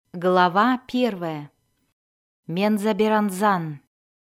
Глава 1. Мензаберанзан.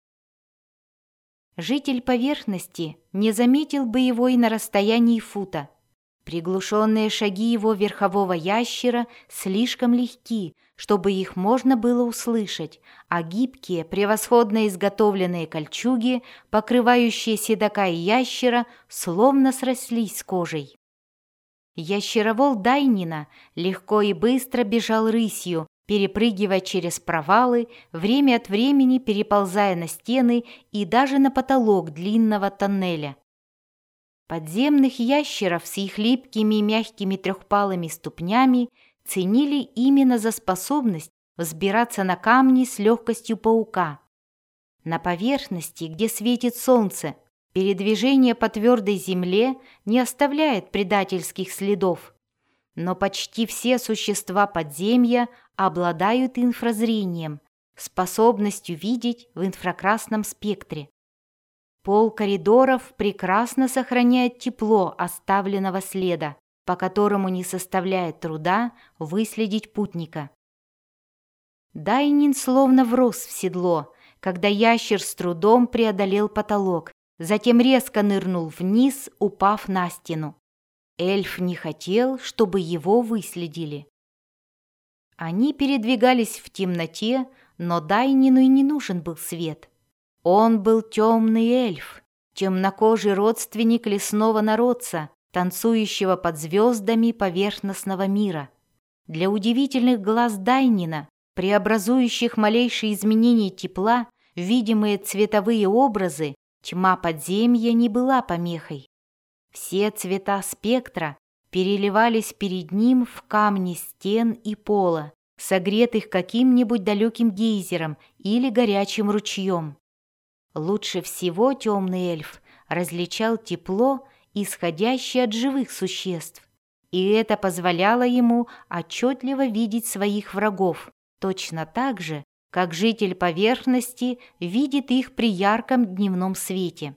Житель поверхности не заметил бы его и на расстоянии фута. Приглушенные шаги его верхового ящера слишком легки, чтобы их можно было услышать, а гибкие, превосходно изготовленные кольчуги, покрывающие седока и ящера, словно срослись с кожей. Ящеровол Дайнина легко и быстро бежал рысью, перепрыгивая через провалы, время от времени переползая на стены и даже на потолок длинного тоннеля. Подземных ящеров с их липкими и мягкими трехпалыми ступнями ценили именно за способность взбираться на камни с легкостью паука. На поверхности, где светит солнце, передвижение по твердой земле не оставляет предательских следов. Но почти все существа подземья обладают инфразрением, способностью видеть в инфракрасном спектре. Пол коридоров прекрасно сохраняет тепло оставленного следа, по которому не составляет труда выследить путника. Дайнин словно врос в седло, когда ящер с трудом преодолел потолок, затем резко нырнул вниз, упав на стену. Эльф не хотел, чтобы его выследили. Они передвигались в темноте, но Дайнину и не нужен был свет. Он был темный эльф, темнокожий родственник лесного народца, танцующего под звездами поверхностного мира. Для удивительных глаз Дайнина, преобразующих малейшие изменения тепла в видимые цветовые образы, тьма подземья не была помехой. Все цвета спектра переливались перед ним в камни стен и пола, согретых каким-нибудь далеким гейзером или горячим ручьем. Лучше всего темный эльф различал тепло, исходящее от живых существ, и это позволяло ему отчетливо видеть своих врагов, точно так же, как житель поверхности видит их при ярком дневном свете.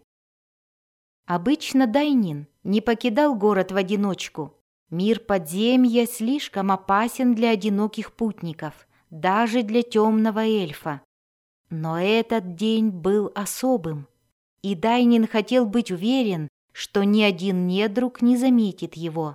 Обычно Дайнин не покидал город в одиночку. Мир подземья слишком опасен для одиноких путников, даже для темного эльфа. Но этот день был особым, и Дайнин хотел быть уверен, что ни один недруг не заметит его.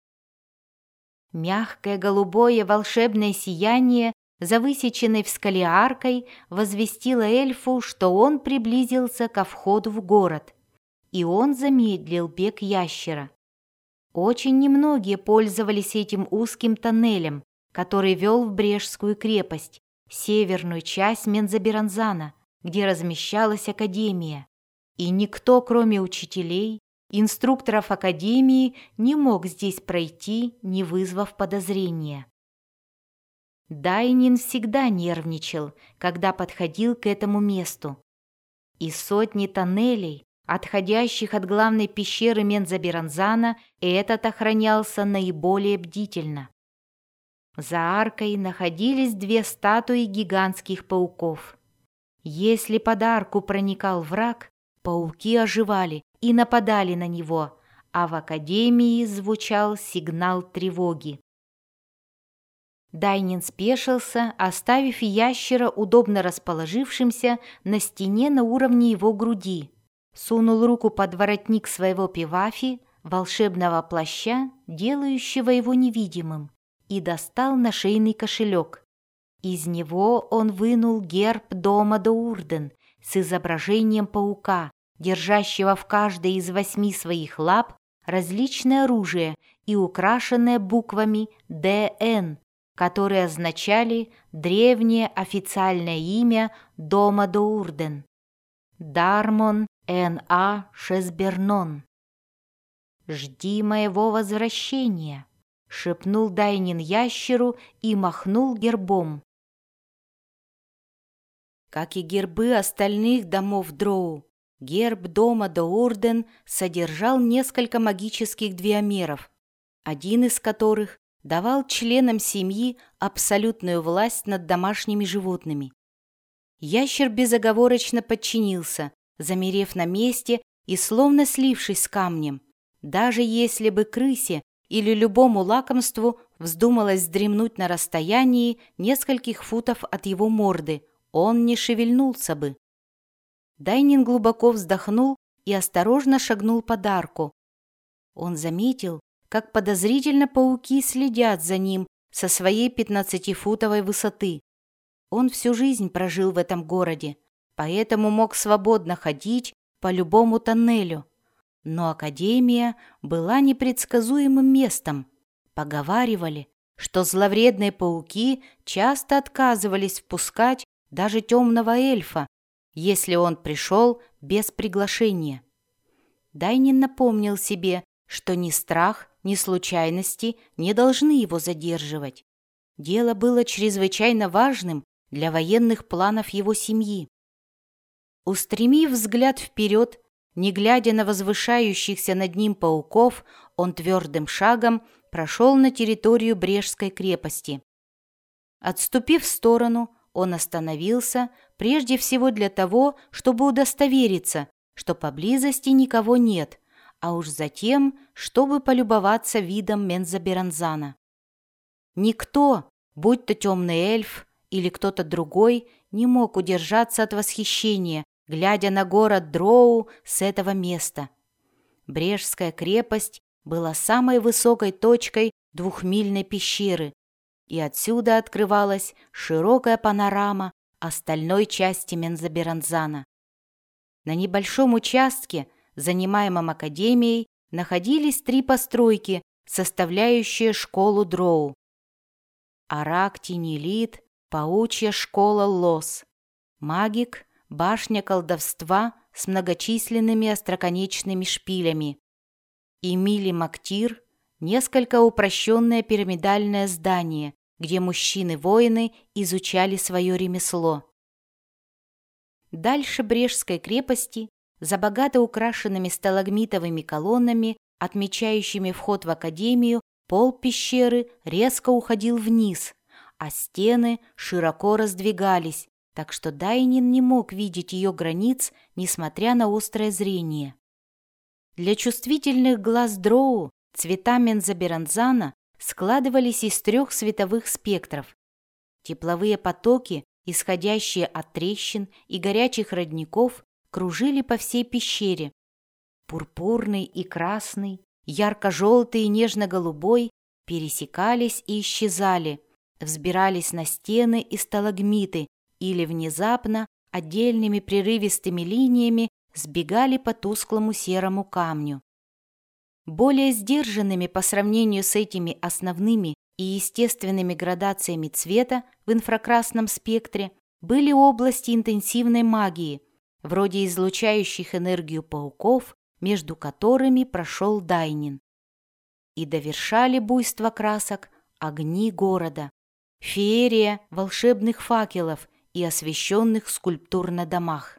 Мягкое голубое волшебное сияние за высеченной в скале аркой возвестило эльфу, что он приблизился ко входу в город, и он замедлил бег ящера. Очень немногие пользовались этим узким тоннелем, который вел в Брежскую крепость, северную часть Мензаберанзана, где размещалась академия, и никто, кроме учителей, инструкторов академии, не мог здесь пройти, не вызвав подозрения. Дайнин всегда нервничал, когда подходил к этому месту. Из сотни тоннелей, отходящих от главной пещеры Мензаберанзана, этот охранялся наиболее бдительно. За аркой находились две статуи гигантских пауков. Если под арку проникал враг, пауки оживали и нападали на него, а в академии звучал сигнал тревоги. Дайнин спешился, оставив ящера удобно расположившимся на стене на уровне его груди, сунул руку под воротник своего пивафи, волшебного плаща, делающего его невидимым, и достал нашейный кошелек. Из него он вынул герб дома Доурден с изображением паука, держащего в каждой из 8 своих лап различное оружие и украшенное буквами «ДН», которые означали древнее официальное имя дома Доурден – Дармон Н.А. Шесбернон. «Жди моего возвращения», — шепнул Дайнин ящеру и махнул гербом. Как и гербы остальных домов Дроу, герб дома Доурден содержал несколько магических двиомеров, один из которых давал членам семьи абсолютную власть над домашними животными. Ящер безоговорочно подчинился, замерев на месте и словно слившись с камнем, даже если бы крысе или любому лакомству вздумалось вздремнуть на расстоянии нескольких футов от его морды, он не шевельнулся бы. Дайнин глубоко вздохнул и осторожно шагнул под арку. Он заметил, как подозрительно пауки следят за ним со своей 15-футовой высоты. Он всю жизнь прожил в этом городе, поэтому мог свободно ходить по любому тоннелю. Но академия была непредсказуемым местом. Поговаривали, что зловредные пауки часто отказывались впускать даже темного эльфа, если он пришел без приглашения. Дайнин напомнил себе, что ни страх, ни случайности не должны его задерживать. Дело было чрезвычайно важным для военных планов его семьи. Устремив взгляд вперед, не глядя на возвышающихся над ним пауков, он твердым шагом прошел на территорию Брежской крепости. Отступив в сторону, он остановился прежде всего для того, чтобы удостовериться, что поблизости никого нет, а уж затем, чтобы полюбоваться видом Мензоберанзана. Никто, будь то темный эльф или кто-то другой, не мог удержаться от восхищения, глядя на город Дроу с этого места. Брежская крепость была самой высокой точкой двухмильной пещеры, и отсюда открывалась широкая панорама остальной части Мензоберанзана. На небольшом участке, занимаемом академией, находились 3 постройки, составляющие школу Дроу. Арактинилит, паучья школа Лос, Магик, башня колдовства с многочисленными остроконечными шпилями, и Мили-Мактир, несколько упрощенное пирамидальное здание, где мужчины-воины изучали свое ремесло. Дальше Брежской крепости, за богато украшенными сталагмитовыми колоннами, отмечающими вход в академию, пол пещеры резко уходил вниз, а стены широко раздвигались, так что Дайнин не мог видеть ее границ, несмотря на острое зрение. Для чувствительных глаз Дроу цвета Мензоберанзана складывались из 3 световых спектров. Тепловые потоки, исходящие от трещин и горячих родников, кружили по всей пещере. Пурпурный и красный, ярко-желтый и нежно-голубой пересекались и исчезали, взбирались на стены и сталагмиты или внезапно отдельными прерывистыми линиями сбегали по тусклому серому камню. Более сдержанными по сравнению с этими основными и естественными градациями цвета в инфракрасном спектре были области интенсивной магии, вроде излучающих энергию пауков, между которыми прошел Дайнин. И довершали буйство красок огни города, феерия волшебных факелов и освещенных скульптур на домах.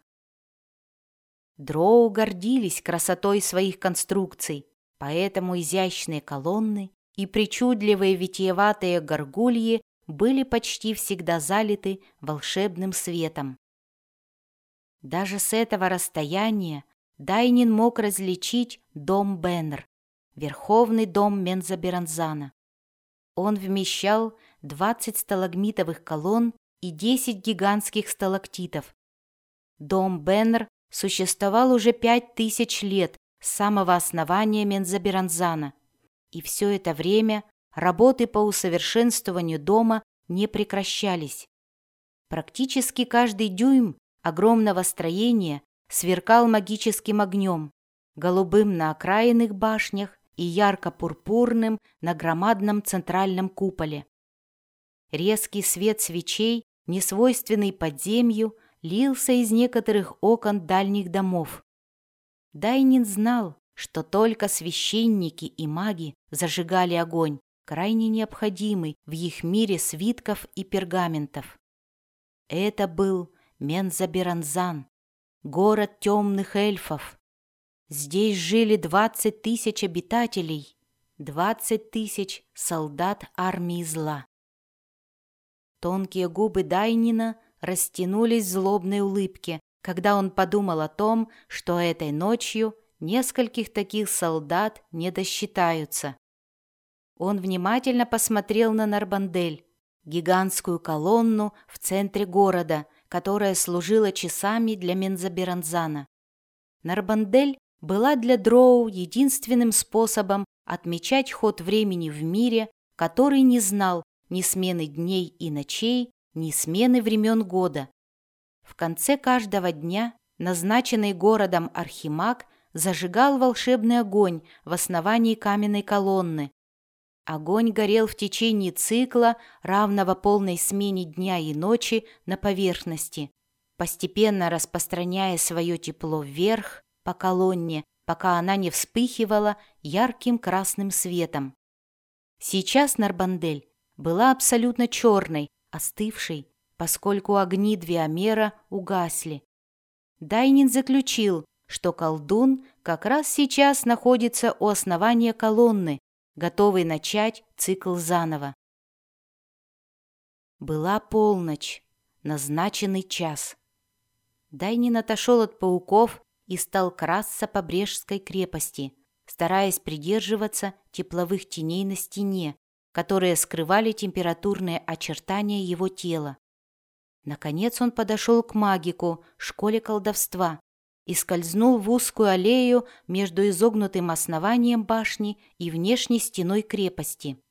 Дроу гордились красотой своих конструкций, поэтому изящные колонны и причудливые витиеватые горгульи были почти всегда залиты волшебным светом. Даже с этого расстояния Дайнин мог различить дом Беннер, верховный дом Мензоберанзана. Он вмещал 20 сталагмитовых колонн и 10 гигантских сталактитов. Дом Беннер существовал уже 5000 лет с самого основания Мензоберанзана, и все это время работы по усовершенствованию дома не прекращались. Практически каждый дюйм огромного строения сверкал магическим огнем, голубым на окраинных башнях и ярко-пурпурным на громадном центральном куполе. Резкий свет свечей, несвойственный подземью, лился из некоторых окон дальних домов. Дайнин знал, что только священники и маги зажигали огонь, крайне необходимый в их мире свитков и пергаментов. Это был Мензоберанзан, город темных эльфов. Здесь жили 20 000 обитателей, 20 000 солдат армии зла. Тонкие губы Дайнина растянулись в злобной улыбке, когда он подумал о том, что этой ночью нескольких таких солдат не досчитаются. Он внимательно посмотрел на Нарбандель, гигантскую колонну в центре города, которая служила часами для Мензаберанзана. Нарбандель была для Дроу единственным способом отмечать ход времени в мире, который не знал ни смены дней и ночей, ни смены времен года. В конце каждого дня назначенный городом архимаг зажигал волшебный огонь в основании каменной колонны. Огонь горел в течение цикла, равного полной смене дня и ночи на поверхности, постепенно распространяя свое тепло вверх по колонне, пока она не вспыхивала ярким красным светом. Сейчас Нарбандель была абсолютно черной, остывшей, поскольку огни Двиомера угасли. Дайнин заключил, что колдун как раз сейчас находится у основания колонны, готовый начать цикл заново. Была полночь, назначенный час. Дайнин отошел от пауков и стал красться по Брежской крепости, стараясь придерживаться тепловых теней на стене, которые скрывали температурные очертания его тела. Наконец он подошел к магику, школе колдовства, и скользнул в узкую аллею между изогнутым основанием башни и внешней стеной крепости.